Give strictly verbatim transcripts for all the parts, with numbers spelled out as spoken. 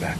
back.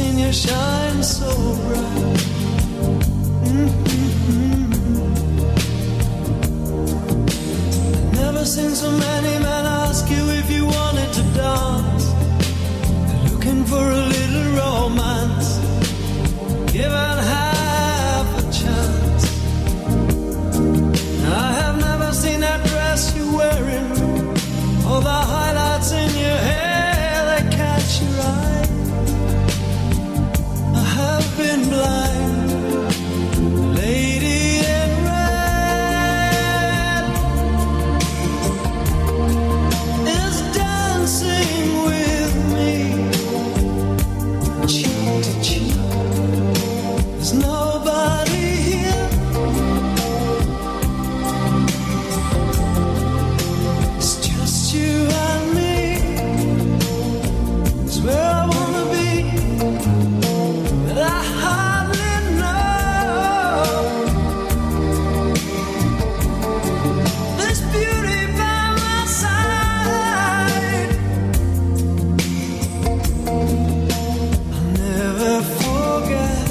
seen you shine so bright. Mm-hmm. I've never seen so many men ask you if you wanted to dance. They're looking for a little romance, given half a chance. I have never seen that dress you're wearing, or the highlights in your hair that catch your eye. I have been blind, lady in red is dancing with me, cheek to cheek. There's nobody here. It's just you and me. It's where I wanna be, but I hardly know. This beauty by my side, I'll never forget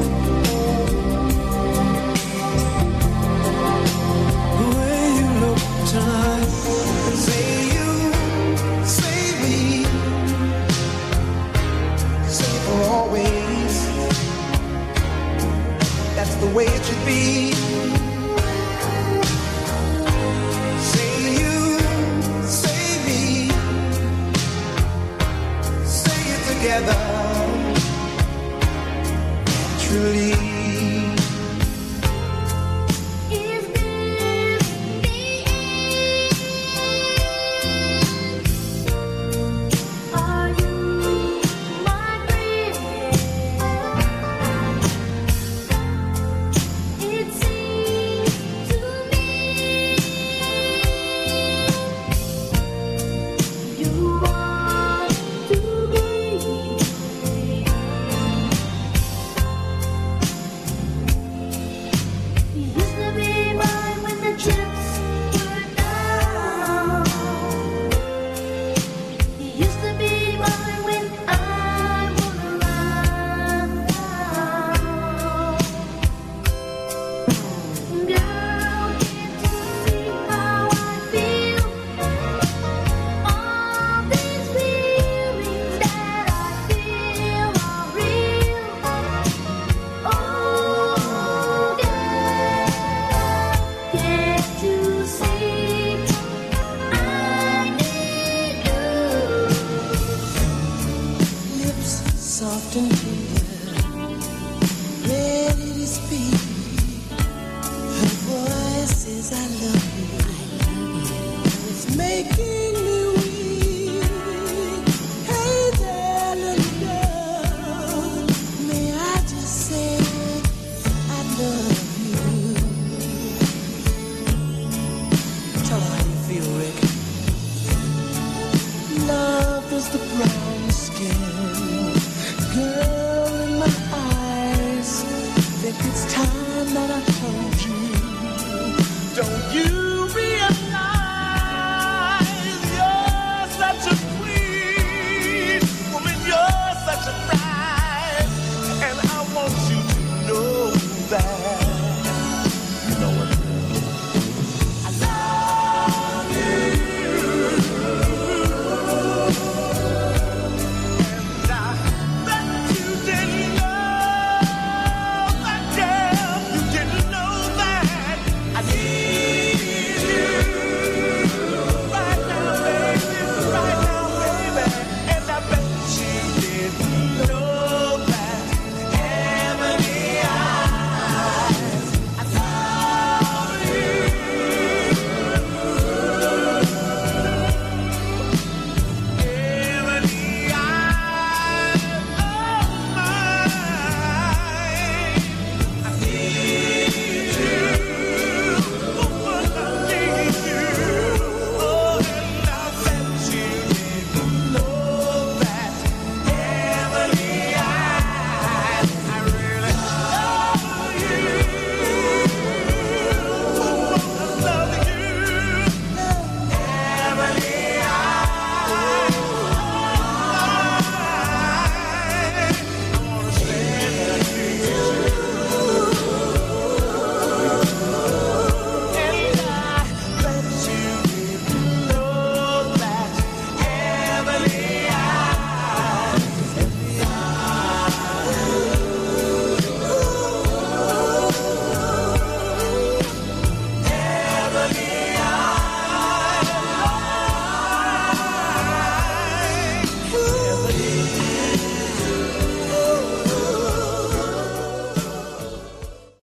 the way you look tonight. Say you, say we, say for always. That's the way it should be. Say you, say me, say it together. Truly. Is this the end? Are you my friend? It seems to me you want to be. You used to be mine when the chips were down. You used to be mine when I was around. Girl, can't you see how I feel? All these feelings that I feel are real. Oh, girl, can't you see I need you? Lips soft and tender, ready to speak. Her voice says I love you. It's making